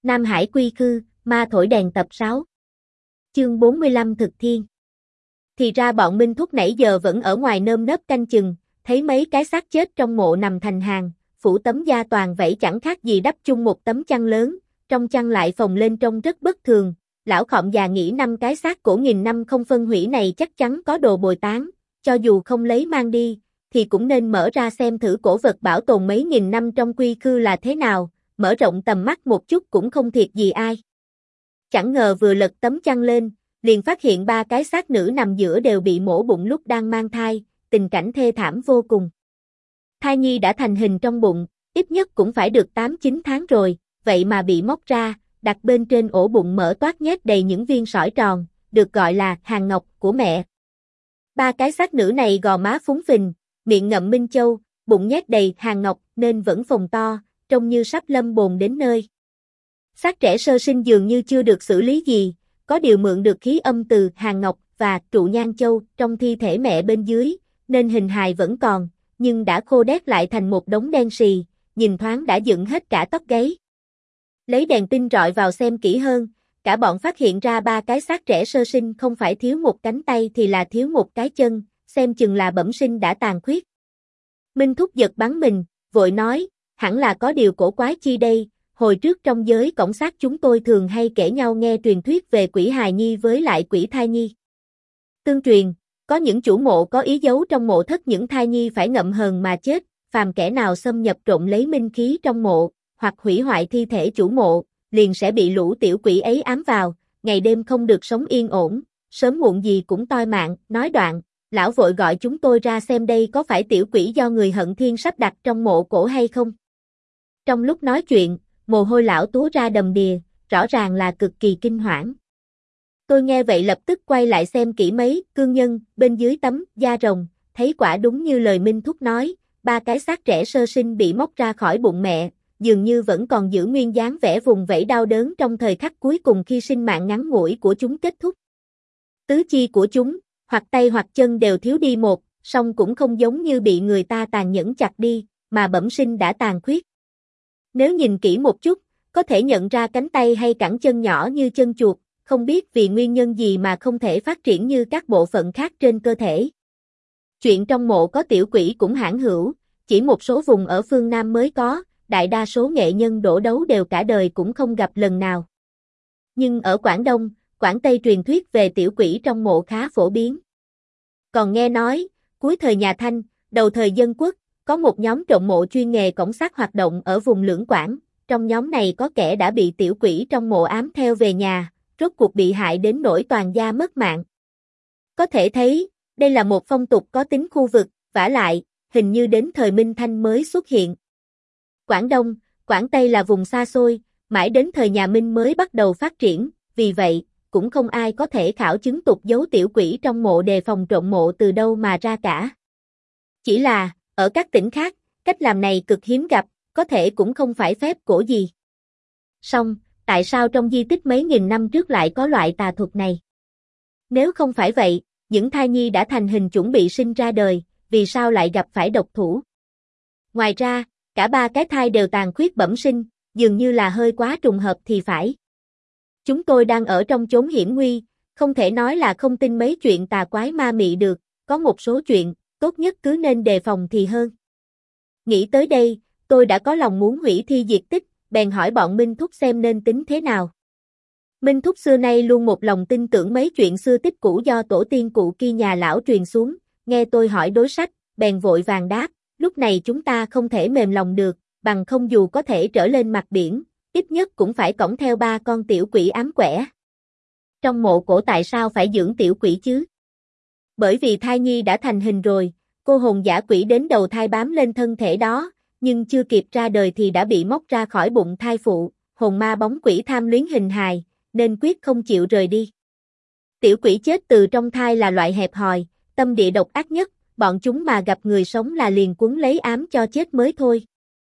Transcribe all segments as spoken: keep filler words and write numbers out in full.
Nam Hải quy khư, ma thổi đèn tập sáu. Chương bốn mươi lăm thực thiên. Thì ra bọn Minh Thúc nãy giờ vẫn ở ngoài nơm nớp canh chừng, thấy mấy cái xác chết trong mộ nằm thành hàng, phủ tấm da toàn vẫy chẳng khác gì đắp chung một tấm chăn lớn, trong chăn lại phồng lên trông rất bất thường. Lão Khọm già nghĩ năm cái xác cổ nghìn năm không phân hủy này chắc chắn có đồ bồi tán, cho dù không lấy mang đi, thì cũng nên mở ra xem thử cổ vật bảo tồn mấy nghìn năm trong quy khư là thế nào, mở rộng tầm mắt một chút cũng không thiệt gì ai. Chẳng ngờ vừa lật tấm chăn lên, liền phát hiện ba cái xác nữ nằm giữa đều bị mổ bụng lúc đang mang thai, tình cảnh thê thảm vô cùng. Thai nhi đã thành hình trong bụng, ít nhất cũng phải được tám chín tháng rồi, vậy mà bị móc ra, đặt bên trên ổ bụng mở toát nhét đầy những viên sỏi tròn, được gọi là hàng ngọc của mẹ. Ba cái xác nữ này gò má phúng phình, miệng ngậm minh châu, bụng nhét đầy hàng ngọc nên vẫn phồng to, trông như sắp lâm bồn đến nơi. Xác trẻ sơ sinh dường như chưa được xử lý gì, có điều mượn được khí âm từ hàng ngọc và trụ nhang châu trong thi thể mẹ bên dưới, nên hình hài vẫn còn, nhưng đã khô đét lại thành một đống đen sì, nhìn thoáng đã dựng hết cả tóc gáy. Lấy đèn pin rọi vào xem kỹ hơn, cả bọn phát hiện ra ba cái xác trẻ sơ sinh không phải thiếu một cánh tay thì là thiếu một cái chân, xem chừng là bẩm sinh đã tàn khuyết. Minh Thúc giật bắn mình, vội nói, hẳn là có điều cổ quái chi đây, hồi trước trong giới cổng xác chúng tôi thường hay kể nhau nghe truyền thuyết về quỷ hài nhi với lại quỷ thai nhi. Tương truyền, có những chủ mộ có ý giấu trong mộ thất những thai nhi phải ngậm hờn mà chết, phàm kẻ nào xâm nhập trộm lấy minh khí trong mộ, hoặc hủy hoại thi thể chủ mộ, liền sẽ bị lũ tiểu quỷ ấy ám vào, ngày đêm không được sống yên ổn, sớm muộn gì cũng toi mạng. Nói đoạn, lão vội gọi chúng tôi ra xem đây có phải tiểu quỷ do người hận thiên sắp đặt trong mộ cổ hay không. Trong lúc nói chuyện, mồ hôi lão túa ra đầm đìa, rõ ràng là cực kỳ kinh hoảng. Tôi nghe vậy lập tức quay lại xem kỹ mấy cương nhân bên dưới tấm da rồng, thấy quả đúng như lời Minh Thúc nói, ba cái xác trẻ sơ sinh bị móc ra khỏi bụng mẹ, dường như vẫn còn giữ nguyên dáng vẻ vùng vẫy đau đớn trong thời khắc cuối cùng khi sinh mạng ngắn ngủi của chúng kết thúc. Tứ chi của chúng, hoặc tay hoặc chân đều thiếu đi một, song cũng không giống như bị người ta tàn nhẫn chặt đi, mà bẩm sinh đã tàn khuyết. Nếu nhìn kỹ một chút, có thể nhận ra cánh tay hay cẳng chân nhỏ như chân chuột, không biết vì nguyên nhân gì mà không thể phát triển như các bộ phận khác trên cơ thể. Chuyện trong mộ có tiểu quỷ cũng hãn hữu, chỉ một số vùng ở phương Nam mới có, đại đa số nghệ nhân đổ đấu đều cả đời cũng không gặp lần nào. Nhưng ở Quảng Đông, Quảng Tây truyền thuyết về tiểu quỷ trong mộ khá phổ biến. Còn nghe nói, cuối thời nhà Thanh, đầu thời Dân Quốc, có một nhóm trộm mộ chuyên nghề cổng xác hoạt động ở vùng Lưỡng Quảng, trong nhóm này có kẻ đã bị tiểu quỷ trong mộ ám theo về nhà, rốt cuộc bị hại đến nỗi toàn gia mất mạng. Có thể thấy, đây là một phong tục có tính khu vực, vả lại, hình như đến thời Minh Thanh mới xuất hiện. Quảng Đông, Quảng Tây là vùng xa xôi, mãi đến thời nhà Minh mới bắt đầu phát triển, vì vậy, cũng không ai có thể khảo chứng tục giấu tiểu quỷ trong mộ đề phòng trộm mộ từ đâu mà ra cả. Chỉ là, ở các tỉnh khác, cách làm này cực hiếm gặp, có thể cũng không phải phép cổ gì. Song, tại sao trong di tích mấy nghìn năm trước lại có loại tà thuật này? Nếu không phải vậy, những thai nhi đã thành hình chuẩn bị sinh ra đời, vì sao lại gặp phải độc thủ? Ngoài ra, cả ba cái thai đều tàn khuyết bẩm sinh, dường như là hơi quá trùng hợp thì phải. Chúng tôi đang ở trong chốn hiểm nguy, không thể nói là không tin mấy chuyện tà quái ma mị được, có một số chuyện, tốt nhất cứ nên đề phòng thì hơn. Nghĩ tới đây, tôi đã có lòng muốn hủy thi diệt tích, bèn hỏi bọn Minh Thúc xem nên tính thế nào. Minh Thúc xưa nay luôn một lòng tin tưởng mấy chuyện xưa tích cũ do tổ tiên cụ kia nhà lão truyền xuống, nghe tôi hỏi đối sách, bèn vội vàng đáp, lúc này chúng ta không thể mềm lòng được, bằng không dù có thể trở lên mặt biển, ít nhất cũng phải cõng theo ba con tiểu quỷ ám quẻ. Trong mộ cổ tại sao phải dưỡng tiểu quỷ chứ? Bởi vì thai nhi đã thành hình rồi, cô hồn dã quỷ đến đầu thai bám lên thân thể đó, nhưng chưa kịp ra đời thì đã bị móc ra khỏi bụng thai phụ, hồn ma bóng quỷ tham luyến hình hài, nên quyết không chịu rời đi. Tiểu quỷ chết từ trong thai là loại hẹp hòi, tâm địa độc ác nhất, bọn chúng mà gặp người sống là liền quấn lấy ám cho chết mới thôi.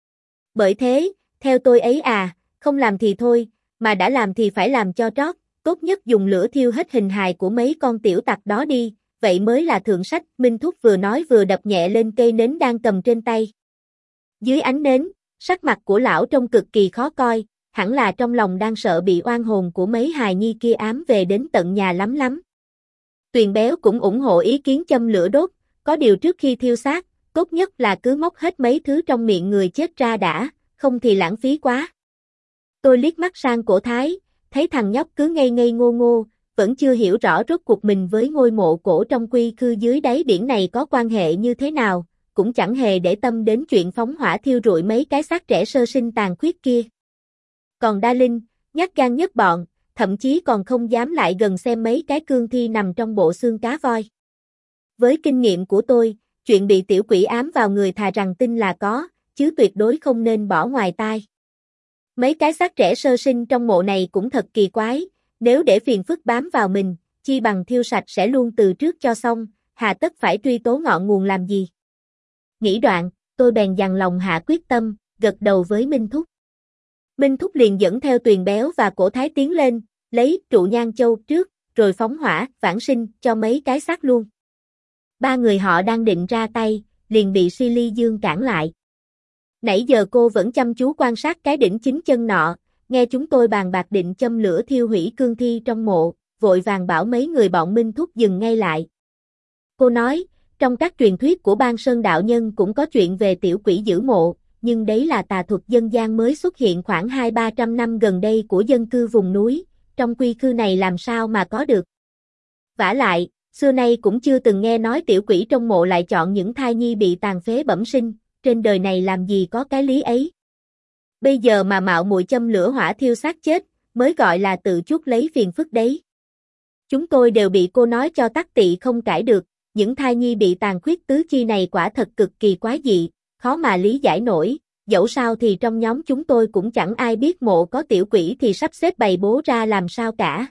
Bởi thế, theo tôi ấy à, không làm thì thôi, mà đã làm thì phải làm cho trót, tốt nhất dùng lửa thiêu hết hình hài của mấy con tiểu tặc đó đi, vậy mới là thượng sách. Minh Thúc vừa nói vừa đập nhẹ lên cây nến đang cầm trên tay. Dưới ánh nến, sắc mặt của lão trông cực kỳ khó coi, hẳn là trong lòng đang sợ bị oan hồn của mấy hài nhi kia ám về đến tận nhà lắm lắm. Tuyền Béo cũng ủng hộ ý kiến châm lửa đốt, có điều trước khi thiêu xác, tốt nhất là cứ móc hết mấy thứ trong miệng người chết ra đã, không thì lãng phí quá. Tôi liếc mắt sang Cổ Thái, thấy thằng nhóc cứ ngây ngây ngô ngô, vẫn chưa hiểu rõ rốt cuộc mình với ngôi mộ cổ trong quy khư dưới đáy biển này có quan hệ như thế nào, cũng chẳng hề để tâm đến chuyện phóng hỏa thiêu rụi mấy cái xác trẻ sơ sinh tàn khuyết kia. Còn Đa Linh, nhát gan nhất bọn, thậm chí còn không dám lại gần xem mấy cái cương thi nằm trong bộ xương cá voi. Với kinh nghiệm của tôi, chuyện bị tiểu quỷ ám vào người thà rằng tin là có, chứ tuyệt đối không nên bỏ ngoài tai. Mấy cái xác trẻ sơ sinh trong mộ này cũng thật kỳ quái, nếu để phiền phức bám vào mình, chi bằng thiêu sạch sẽ luôn từ trước cho xong, hà tất phải truy tố ngọn nguồn làm gì. Nghĩ đoạn, tôi bèn dằn lòng hạ quyết tâm, gật đầu với Minh Thúc. Minh Thúc liền dẫn theo Tuyền Béo và Cổ Thái tiến lên, lấy trụ nhang châu trước, rồi phóng hỏa, vãng sinh cho mấy cái xác luôn. Ba người họ đang định ra tay, liền bị Silly Dương cản lại. Nãy giờ cô vẫn chăm chú quan sát cái đỉnh chính chân nọ, nghe chúng tôi bàn bạc định châm lửa thiêu hủy cương thi trong mộ, vội vàng bảo mấy người bọn Minh Thúc dừng ngay lại. Cô nói, trong các truyền thuyết của Ban Sơn đạo nhân cũng có chuyện về tiểu quỷ giữ mộ, nhưng đấy là tà thuật dân gian mới xuất hiện khoảng hai ba trăm năm gần đây của dân cư vùng núi, trong quy khư này làm sao mà có được. Vả lại, xưa nay cũng chưa từng nghe nói tiểu quỷ trong mộ lại chọn những thai nhi bị tàn phế bẩm sinh, trên đời này làm gì có cái lý ấy. Bây giờ mà mạo muội châm lửa hỏa thiêu xác chết, mới gọi là tự chuốc lấy phiền phức đấy. Chúng tôi đều bị cô nói cho tắc tị không cãi được, những thai nhi bị tàn khuyết tứ chi này quả thật cực kỳ quái dị, khó mà lý giải nổi, dẫu sao thì trong nhóm chúng tôi cũng chẳng ai biết mộ có tiểu quỷ thì sắp xếp bày bố ra làm sao cả.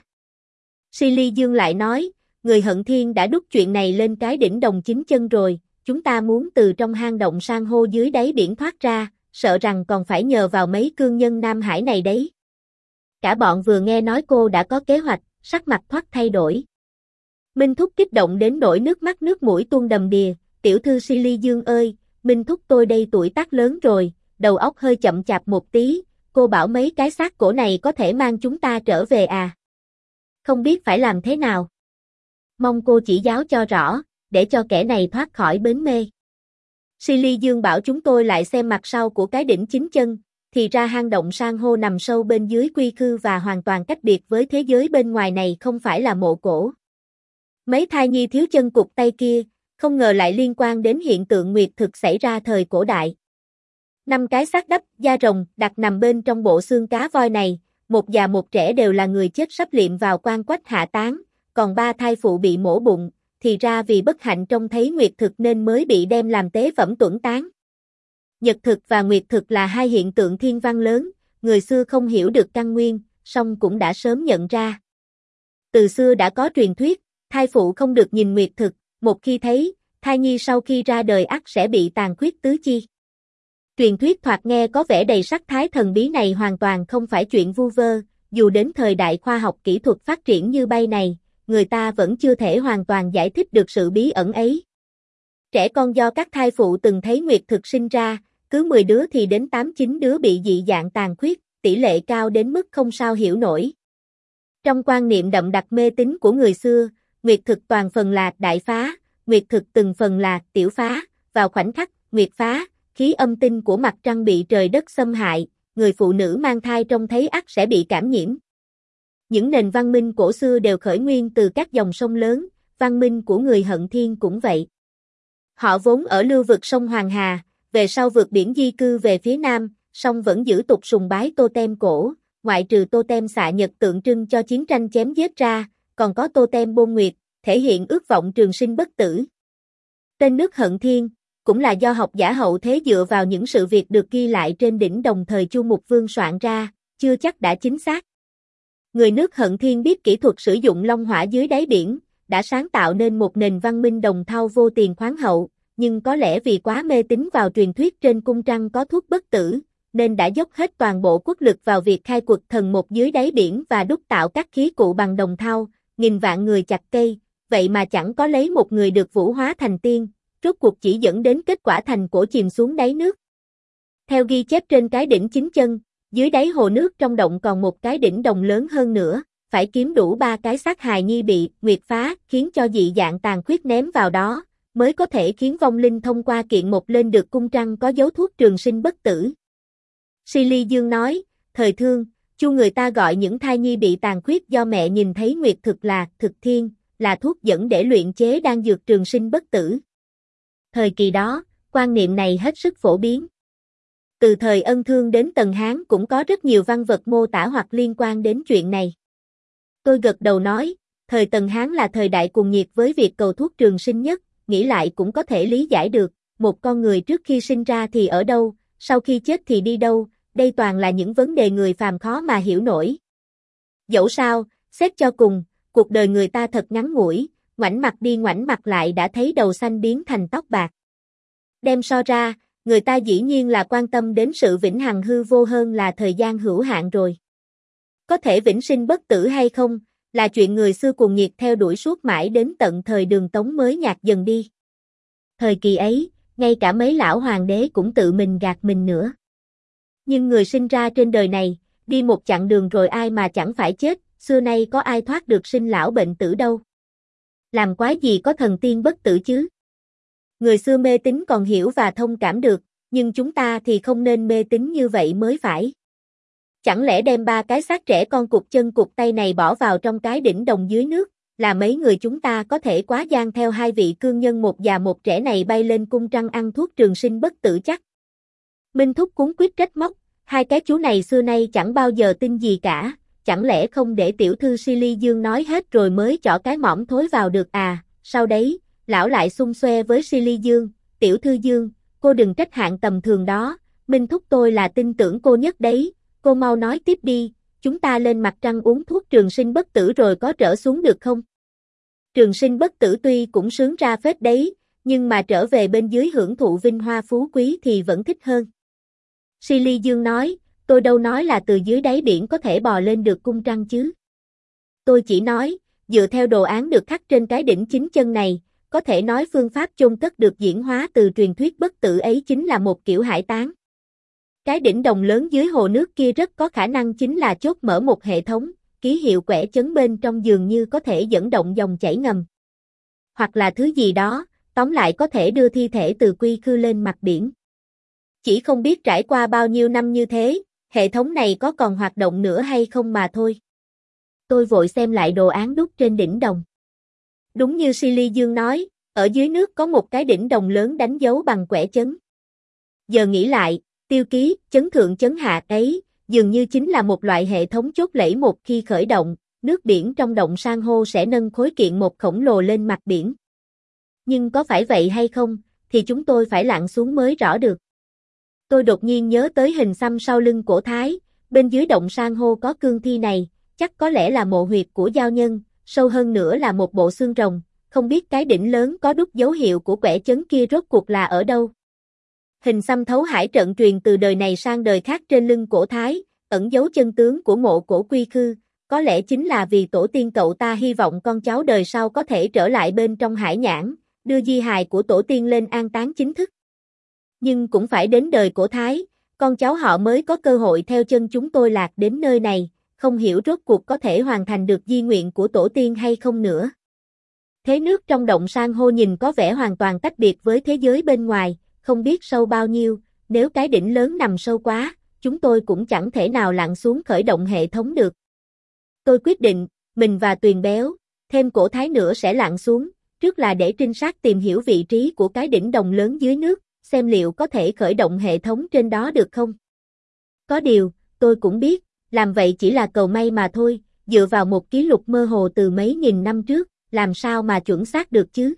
Silly Dương lại nói, người Hận Thiên đã đúc chuyện này lên cái đỉnh đồng chính chân rồi, chúng ta muốn từ trong hang động san hô dưới đáy biển thoát ra, sợ rằng còn phải nhờ vào mấy cương nhân Nam Hải này đấy. Cả bọn vừa nghe nói cô đã có kế hoạch, sắc mặt thoát thay đổi. Minh Thúc kích động đến nỗi nước mắt nước mũi tuôn đầm đìa, tiểu thư Silly Dương ơi, Minh Thúc tôi đây tuổi tác lớn rồi, đầu óc hơi chậm chạp một tí, cô bảo mấy cái xác cổ này có thể mang chúng ta trở về à? Không biết phải làm thế nào. Mong cô chỉ giáo cho rõ, để cho kẻ này thoát khỏi bến mê. Silly Dương bảo chúng tôi lại xem mặt sau của cái đỉnh chính chân, thì ra hang động san hô nằm sâu bên dưới quy khư và hoàn toàn cách biệt với thế giới bên ngoài này không phải là mộ cổ. Mấy thai nhi thiếu chân cụt tay kia, không ngờ lại liên quan đến hiện tượng nguyệt thực xảy ra thời cổ đại. Năm cái xác đắp, da rồng, đặt nằm bên trong bộ xương cá voi này, một già một trẻ đều là người chết sắp liệm vào quan quách hạ táng, còn ba thai phụ bị mổ bụng, thì ra vì bất hạnh trông thấy nguyệt thực nên mới bị đem làm tế phẩm tuẫn táng. Nhật thực và nguyệt thực là hai hiện tượng thiên văn lớn, người xưa không hiểu được căn nguyên, song cũng đã sớm nhận ra. Từ xưa đã có truyền thuyết, thai phụ không được nhìn nguyệt thực, một khi thấy, thai nhi sau khi ra đời ắt sẽ bị tàn khuyết tứ chi. Truyền thuyết thoạt nghe có vẻ đầy sắc thái thần bí này hoàn toàn không phải chuyện vu vơ, dù đến thời đại khoa học kỹ thuật phát triển như bay này, người ta vẫn chưa thể hoàn toàn giải thích được sự bí ẩn ấy. Trẻ con do các thai phụ từng thấy nguyệt thực sinh ra, cứ mười đứa thì đến tám chín đứa bị dị dạng tàn khuyết, tỷ lệ cao đến mức không sao hiểu nổi. Trong quan niệm đậm đặc mê tín của người xưa, nguyệt thực toàn phần là đại phá, nguyệt thực từng phần là tiểu phá, vào khoảnh khắc nguyệt phá, khí âm tinh của mặt trăng bị trời đất xâm hại, người phụ nữ mang thai trông thấy ắt sẽ bị cảm nhiễm. Những nền văn minh cổ xưa đều khởi nguyên từ các dòng sông lớn, văn minh của người Hận Thiên cũng vậy. Họ vốn ở lưu vực sông Hoàng Hà, về sau vượt biển di cư về phía nam, song vẫn giữ tục sùng bái totem cổ, ngoại trừ totem xạ nhật tượng trưng cho chiến tranh chém giết ra, còn có totem bôn nguyệt, thể hiện ước vọng trường sinh bất tử. Tên nước Hận Thiên cũng là do học giả hậu thế dựa vào những sự việc được ghi lại trên đỉnh đồng thời Chu Mục Vương soạn ra, chưa chắc đã chính xác. Người nước Hận Thiên biết kỹ thuật sử dụng long hỏa dưới đáy biển, đã sáng tạo nên một nền văn minh đồng thau vô tiền khoáng hậu, nhưng có lẽ vì quá mê tín vào truyền thuyết trên cung trăng có thuốc bất tử, nên đã dốc hết toàn bộ quốc lực vào việc khai quật thần một dưới đáy biển và đúc tạo các khí cụ bằng đồng thau, nghìn vạn người chặt cây, vậy mà chẳng có lấy một người được vũ hóa thành tiên, rốt cuộc chỉ dẫn đến kết quả thành cổ chìm xuống đáy nước. Theo ghi chép trên cái đỉnh chính chân, Dưới đáy hồ nước trong động còn một cái đỉnh đồng lớn hơn nữa, phải kiếm đủ ba cái xác hài nhi bị nguyệt phá, khiến cho dị dạng tàn khuyết ném vào đó, mới có thể khiến vong linh thông qua kiện một lên được cung trăng có dấu thuốc trường sinh bất tử. Si Ly Dương nói, thời thương, chu người ta gọi những thai nhi bị tàn khuyết do mẹ nhìn thấy nguyệt thực là thực thiên, là thuốc dẫn để luyện chế đan dược trường sinh bất tử. Thời kỳ đó, quan niệm này hết sức phổ biến. Từ thời Ân Thương đến Tần Hán cũng có rất nhiều văn vật mô tả hoặc liên quan đến chuyện này. Tôi gật đầu nói, thời Tần Hán là thời đại cuồng nhiệt với việc cầu thuốc trường sinh nhất, nghĩ lại cũng có thể lý giải được, một con người trước khi sinh ra thì ở đâu, sau khi chết thì đi đâu, đây toàn là những vấn đề người phàm khó mà hiểu nổi. Dẫu sao, xét cho cùng, cuộc đời người ta thật ngắn ngủi, ngoảnh mặt đi ngoảnh mặt lại đã thấy đầu xanh biến thành tóc bạc. Đem so ra, người ta dĩ nhiên là quan tâm đến sự vĩnh hằng hư vô hơn là thời gian hữu hạn rồi. Có thể vĩnh sinh bất tử hay không, là chuyện người xưa cuồng nhiệt theo đuổi suốt mãi đến tận thời Đường Tống mới nhạt dần đi. Thời kỳ ấy, ngay cả mấy lão hoàng đế cũng tự mình gạt mình nữa. Nhưng người sinh ra trên đời này, đi một chặng đường rồi ai mà chẳng phải chết, xưa nay có ai thoát được sinh lão bệnh tử đâu. Làm quái gì có thần tiên bất tử chứ? Người xưa mê tín còn hiểu và thông cảm được, nhưng chúng ta thì không nên mê tín như vậy mới phải. Chẳng lẽ đem ba cái xác trẻ con cụt chân cụt tay này bỏ vào trong cái đỉnh đồng dưới nước, là mấy người chúng ta có thể quá gian theo hai vị cương nhân một già một trẻ này bay lên cung trăng ăn thuốc trường sinh bất tử chắc? Minh Thúc cuống quýt trách móc, hai cái chú này xưa nay chẳng bao giờ tin gì cả, chẳng lẽ không để tiểu thư Si Ly Dương nói hết rồi mới chỏ cái mõm thối vào được à? Sau đấy, lão lại xung xoe với Si Ly Dương, tiểu thư Dương, cô đừng trách hạng tầm thường đó, Minh Thúc tôi là tin tưởng cô nhất đấy, cô mau nói tiếp đi, chúng ta lên mặt trăng uống thuốc trường sinh bất tử rồi có trở xuống được không? Trường sinh bất tử tuy cũng sướng ra phết đấy, nhưng mà trở về bên dưới hưởng thụ vinh hoa phú quý thì vẫn thích hơn. Si Ly Dương nói, tôi đâu nói là từ dưới đáy biển có thể bò lên được cung trăng chứ. Tôi chỉ nói, dựa theo đồ án được khắc trên cái đỉnh chín chân này, có thể nói phương pháp chôn cất được diễn hóa từ truyền thuyết bất tử ấy chính là một kiểu hải táng. Cái đỉnh đồng lớn dưới hồ nước kia rất có khả năng chính là chốt mở một hệ thống, ký hiệu quẻ chấn bên trong dường như có thể dẫn động dòng chảy ngầm. Hoặc là thứ gì đó, tóm lại có thể đưa thi thể từ quy khư lên mặt biển. Chỉ không biết trải qua bao nhiêu năm như thế, hệ thống này có còn hoạt động nữa hay không mà thôi. Tôi vội xem lại đồ án đúc trên đỉnh đồng. Đúng như Si Ly Dương nói, ở dưới nước có một cái đỉnh đồng lớn đánh dấu bằng quẻ chấn. Giờ nghĩ lại, tiêu ký, chấn thượng chấn hạ ấy, dường như chính là một loại hệ thống chốt lẫy một khi khởi động, nước biển trong động san hô sẽ nâng khối kiện một khổng lồ lên mặt biển. Nhưng có phải vậy hay không, thì chúng tôi phải lặn xuống mới rõ được. Tôi đột nhiên nhớ tới hình xăm sau lưng cổ Thái, bên dưới động san hô có cương thi này, chắc có lẽ là mộ huyệt của giao nhân, sâu hơn nữa là một bộ xương rồng, không biết cái đỉnh lớn có đúc dấu hiệu của quẻ chấn kia rốt cuộc là ở đâu. Hình xăm thấu hải trận truyền từ đời này sang đời khác trên lưng cổ Thái, ẩn dấu chân tướng của mộ cổ quy khư, có lẽ chính là vì tổ tiên cậu ta hy vọng con cháu đời sau có thể trở lại bên trong hải nhãn, đưa di hài của tổ tiên lên an táng chính thức. Nhưng cũng phải đến đời cổ Thái, con cháu họ mới có cơ hội theo chân chúng tôi lạc đến nơi này, không hiểu rốt cuộc có thể hoàn thành được di nguyện của tổ tiên hay không nữa. Thế nước trong động san hô nhìn có vẻ hoàn toàn tách biệt với thế giới bên ngoài, không biết sâu bao nhiêu, nếu cái đỉnh lớn nằm sâu quá, chúng tôi cũng chẳng thể nào lặn xuống khởi động hệ thống được. Tôi quyết định, mình và Tuyền Béo, thêm cổ Thái nữa sẽ lặn xuống, trước là để trinh sát tìm hiểu vị trí của cái đỉnh đồng lớn dưới nước, xem liệu có thể khởi động hệ thống trên đó được không. Có điều, tôi cũng biết, làm vậy chỉ là cầu may mà thôi, dựa vào một ký lục mơ hồ từ mấy nghìn năm trước, làm sao mà chuẩn xác được chứ.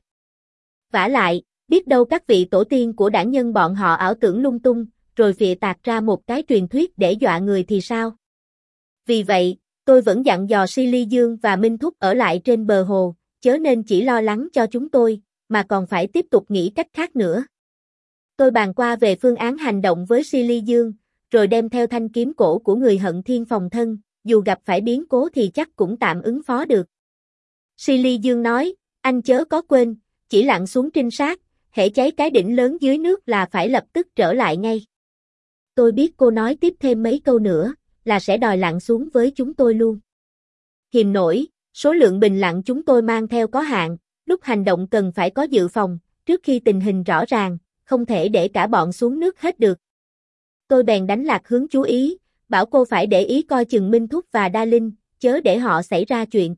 Vả lại, biết đâu các vị tổ tiên của đảng nhân bọn họ ảo tưởng lung tung, rồi phịa tạc ra một cái truyền thuyết để dọa người thì sao. Vì vậy, tôi vẫn dặn dò Si Ly Dương và Minh Thúc ở lại trên bờ hồ, chớ nên chỉ lo lắng cho chúng tôi, mà còn phải tiếp tục nghĩ cách khác nữa. Tôi bàn qua về phương án hành động với Si Ly Dương, rồi đem theo thanh kiếm cổ của người hận thiên phòng thân, dù gặp phải biến cố thì chắc cũng tạm ứng phó được. Si Ly Dương nói, anh chớ có quên, chỉ lặn xuống trinh sát, hễ cháy cái đỉnh lớn dưới nước là phải lập tức trở lại ngay. tôi biết cô nói tiếp thêm mấy câu nữa, là sẽ đòi lặn xuống với chúng tôi luôn. Hiềm nổi, số lượng bình lặn chúng tôi mang theo có hạn, lúc hành động cần phải có dự phòng, trước khi tình hình rõ ràng, không thể để cả bọn xuống nước hết được. Tôi bèn đánh lạc hướng chú ý, bảo cô phải để ý coi chừng Minh Thúc và Đa Linh, chớ để họ xảy ra chuyện.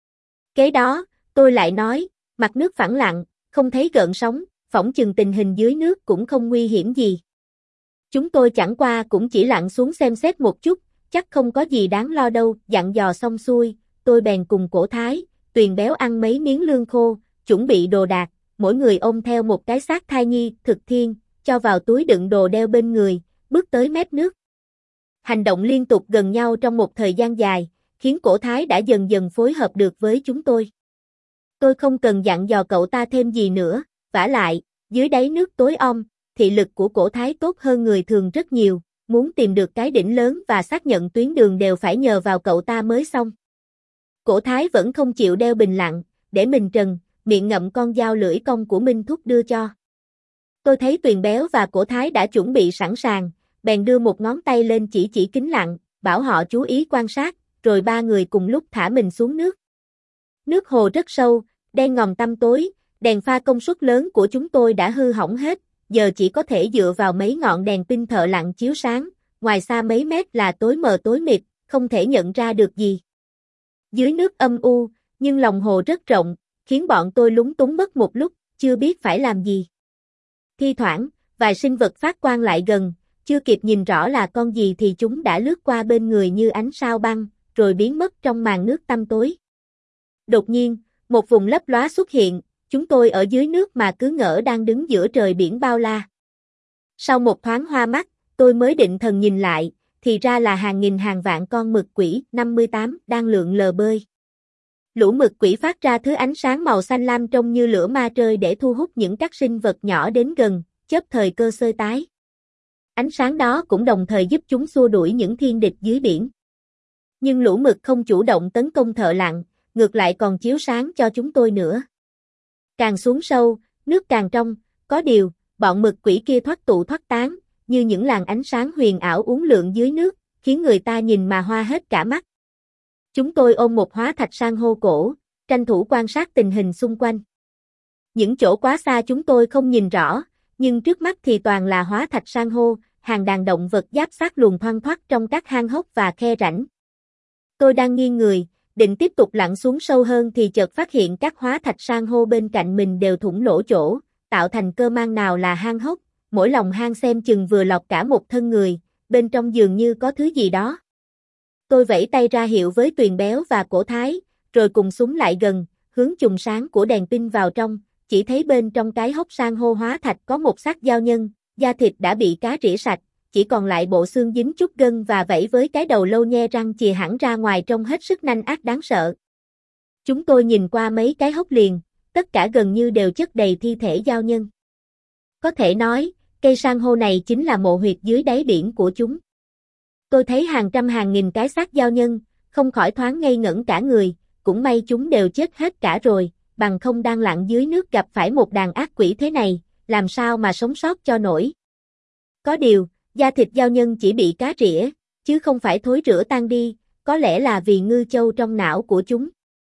Kế đó, tôi lại nói, mặt nước phẳng lặng, không thấy gợn sóng, phỏng chừng tình hình dưới nước cũng không nguy hiểm gì. Chúng tôi chẳng qua cũng chỉ lặn xuống xem xét một chút, chắc không có gì đáng lo đâu, dặn dò xong xuôi, tôi bèn cùng Cổ Thái, Tuyền Béo ăn mấy miếng lương khô, chuẩn bị đồ đạc, mỗi người ôm theo một cái xác thai nhi, Thực Thiên, cho vào túi đựng đồ đeo bên người, bước tới mép nước. Hành động liên tục gần nhau trong một thời gian dài, khiến Cổ Thái đã dần dần phối hợp được với chúng tôi. Tôi không cần dặn dò cậu ta thêm gì nữa, vả lại, dưới đáy nước tối om, thị lực của Cổ Thái tốt hơn người thường rất nhiều, muốn tìm được cái đỉnh lớn và xác nhận tuyến đường đều phải nhờ vào cậu ta mới xong. Cổ Thái vẫn không chịu đeo bình lặn, để mình trần, miệng ngậm con dao lưỡi cong của Minh Thúc đưa cho. Tôi thấy Tuyền Béo và Cổ Thái đã chuẩn bị sẵn sàng, bèn đưa một ngón tay lên chỉ chỉ kính lặn, bảo họ chú ý quan sát, rồi ba người cùng lúc thả mình xuống nước. Nước hồ rất sâu, đen ngòm tăm tối, đèn pha công suất lớn của chúng tôi đã hư hỏng hết, giờ chỉ có thể dựa vào mấy ngọn đèn pin thợ lặn chiếu sáng, ngoài xa mấy mét là tối mờ tối mịt, không thể nhận ra được gì. Dưới nước âm u, nhưng lòng hồ rất rộng, khiến bọn tôi lúng túng mất một lúc, chưa biết phải làm gì. Thi thoảng, vài sinh vật phát quang lại gần, chưa kịp nhìn rõ là con gì thì chúng đã lướt qua bên người như ánh sao băng, rồi biến mất trong màn nước tăm tối. Đột nhiên, một vùng lấp lóa xuất hiện, chúng tôi ở dưới nước mà cứ ngỡ đang đứng giữa trời biển bao la. Sau một thoáng hoa mắt, tôi mới định thần nhìn lại, thì ra là hàng nghìn hàng vạn con mực quỷ năm mươi tám đang lượn lờ bơi. Lũ mực quỷ phát ra thứ ánh sáng màu xanh lam trông như lửa ma trời để thu hút những các sinh vật nhỏ đến gần, chớp thời cơ xơi tái. Ánh sáng đó cũng đồng thời giúp chúng xua đuổi những thiên địch dưới biển. Nhưng lũ mực không chủ động tấn công thợ lặn, ngược lại còn chiếu sáng cho chúng tôi nữa. Càng xuống sâu, nước càng trong, có điều, bọn mực quỷ kia thoát tụ thoát tán, như những làn ánh sáng huyền ảo uốn lượn dưới nước, khiến người ta nhìn mà hoa hết cả mắt. Chúng tôi ôm một hóa thạch san hô cổ, tranh thủ quan sát tình hình xung quanh. Những chỗ quá xa chúng tôi không nhìn rõ, nhưng trước mắt thì toàn là hóa thạch san hô, hàng đàn động vật giáp xác luồn thoăn thoắt trong các hang hốc và khe rãnh. Tôi đang nghiêng người, định tiếp tục lặn xuống sâu hơn thì chợt phát hiện các hóa thạch san hô bên cạnh mình đều thủng lỗ chỗ, tạo thành cơ mang nào là hang hốc, mỗi lòng hang xem chừng vừa lọc cả một thân người, bên trong dường như có thứ gì đó. Tôi vẫy tay ra hiệu với Tuyền Béo và Cổ Thái, rồi cùng súng lại gần, hướng chùm sáng của đèn pin vào trong, chỉ thấy bên trong cái hốc san hô hóa thạch có một xác dao nhân, da thịt đã bị cá rỉa sạch, chỉ còn lại bộ xương dính chút gân và vảy với cái đầu lâu nhe răng chìa hẳn ra ngoài trông hết sức nanh ác đáng sợ. Chúng tôi nhìn qua mấy cái hốc liền, tất cả gần như đều chất đầy thi thể dao nhân. Có thể nói, cây san hô này chính là mộ huyệt dưới đáy biển của chúng. Tôi thấy hàng trăm hàng nghìn cái xác dao nhân, không khỏi thoáng ngây ngẩn cả người, cũng may chúng đều chết hết cả rồi, bằng không đang lặn dưới nước gặp phải một đàn ác quỷ thế này, làm sao mà sống sót cho nổi. Có điều, da thịt dao nhân chỉ bị cá rỉa, chứ không phải thối rữa tan đi, có lẽ là vì ngư châu trong não của chúng.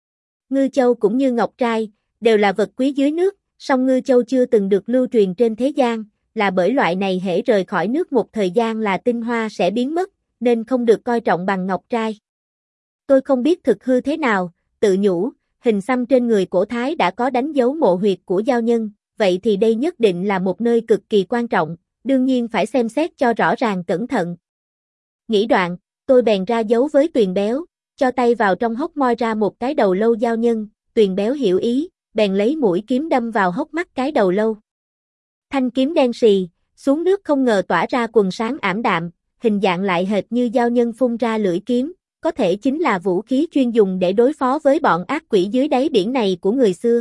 Ngư châu cũng như ngọc trai, đều là vật quý dưới nước, song ngư châu chưa từng được lưu truyền trên thế gian, là bởi loại này hễ rời khỏi nước một thời gian là tinh hoa sẽ biến mất, nên không được coi trọng bằng ngọc trai. Tôi không biết thực hư thế nào, tự nhủ, hình xăm trên người Cổ Thái đã có đánh dấu mộ huyệt của dao nhân, vậy thì đây nhất định là một nơi cực kỳ quan trọng, đương nhiên phải xem xét cho rõ ràng cẩn thận. Nghĩ đoạn, tôi bèn ra dấu với Tuyền Béo, cho tay vào trong hốc moi ra một cái đầu lâu dao nhân, Tuyền Béo hiểu ý, bèn lấy mũi kiếm đâm vào hốc mắt cái đầu lâu. Thanh kiếm đen sì, xuống nước không ngờ tỏa ra quần sáng ảm đạm, hình dạng lại hệt như dao nhân phun ra lưỡi kiếm, có thể chính là vũ khí chuyên dùng để đối phó với bọn ác quỷ dưới đáy biển này của người xưa.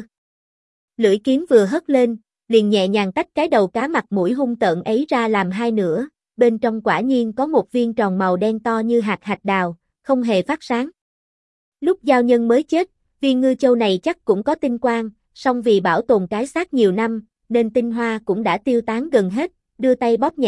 Lưỡi kiếm vừa hất lên, liền nhẹ nhàng tách cái đầu cá mặt mũi hung tợn ấy ra làm hai nửa, bên trong quả nhiên có một viên tròn màu đen to như hạt hạch đào, không hề phát sáng. Lúc dao nhân mới chết, viên ngư châu này chắc cũng có tinh quang, song vì bảo tồn cái xác nhiều năm, nên tinh hoa cũng đã tiêu tán gần hết, đưa tay bóp nhẹ,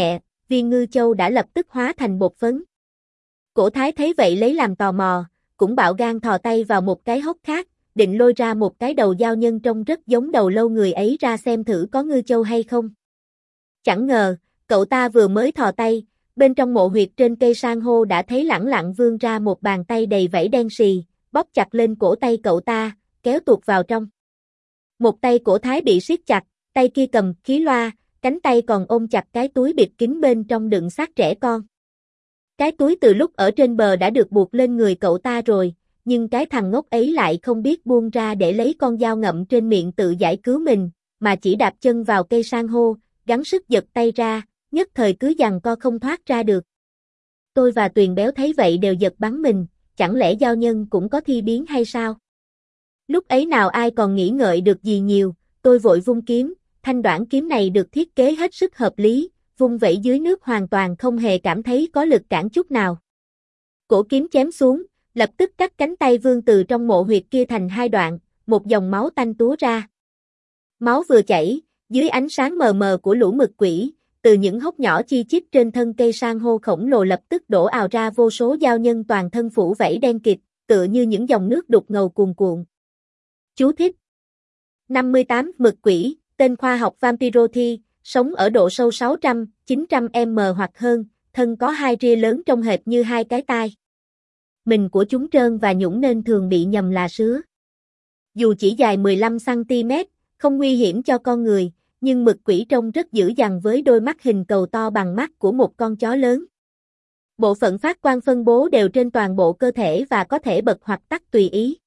viên ngư châu đã lập tức hóa thành bột phấn. Cổ thái thấy vậy lấy làm tò mò, cũng bạo gan thò tay vào một cái hốc khác, định lôi ra một cái đầu dao nhân trông rất giống đầu lâu người ấy ra xem thử có ngư châu hay không. Chẳng ngờ, cậu ta vừa mới thò tay, bên trong mộ huyệt trên cây san hô đã thấy lẳng lặng vươn ra một bàn tay đầy vảy đen sì, bóp chặt lên cổ tay cậu ta, kéo tuột vào trong. Một tay cổ thái bị siết chặt, tay kia cầm khí loa, cánh tay còn ôm chặt cái túi bịt kín bên trong đựng xác trẻ con. Cái túi từ lúc ở trên bờ đã được buộc lên người cậu ta rồi, nhưng cái thằng ngốc ấy lại không biết buông ra để lấy con dao ngậm trên miệng tự giải cứu mình, mà chỉ đạp chân vào cây san hô, gắng sức giật tay ra, nhất thời cứ giằng co không thoát ra được. Tôi và Tuyền Béo thấy vậy đều giật bắn mình, chẳng lẽ giao nhân cũng có thi biến hay sao? Lúc ấy nào ai còn nghĩ ngợi được gì nhiều, tôi vội vung kiếm, thanh đoản kiếm này được thiết kế hết sức hợp lý, vung vẩy dưới nước hoàn toàn không hề cảm thấy có lực cản chút nào. Cổ kiếm chém xuống, lập tức cắt cánh tay vương từ trong mộ huyệt kia thành hai đoạn, một dòng máu tanh túa ra. Máu vừa chảy, dưới ánh sáng mờ mờ của lũ mực quỷ, từ những hốc nhỏ chi chít trên thân cây san hô khổng lồ lập tức đổ ào ra vô số giao nhân toàn thân phủ vảy đen kịt, tựa như những dòng nước đục ngầu cuồn cuộn. Chú thích: năm mươi tám Mực quỷ, tên khoa học Vampirothi, sống ở độ sâu sáu trăm đến chín trăm mét hoặc hơn, thân có hai ria lớn trông hệt như hai cái tai. Mình của chúng trơn và nhũng nên thường bị nhầm là sứa. Dù chỉ dài mười lăm xăng ti mét, không nguy hiểm cho con người, nhưng mực quỷ trông rất dữ dằn với đôi mắt hình cầu to bằng mắt của một con chó lớn. Bộ phận phát quang phân bố đều trên toàn bộ cơ thể và có thể bật hoặc tắt tùy ý.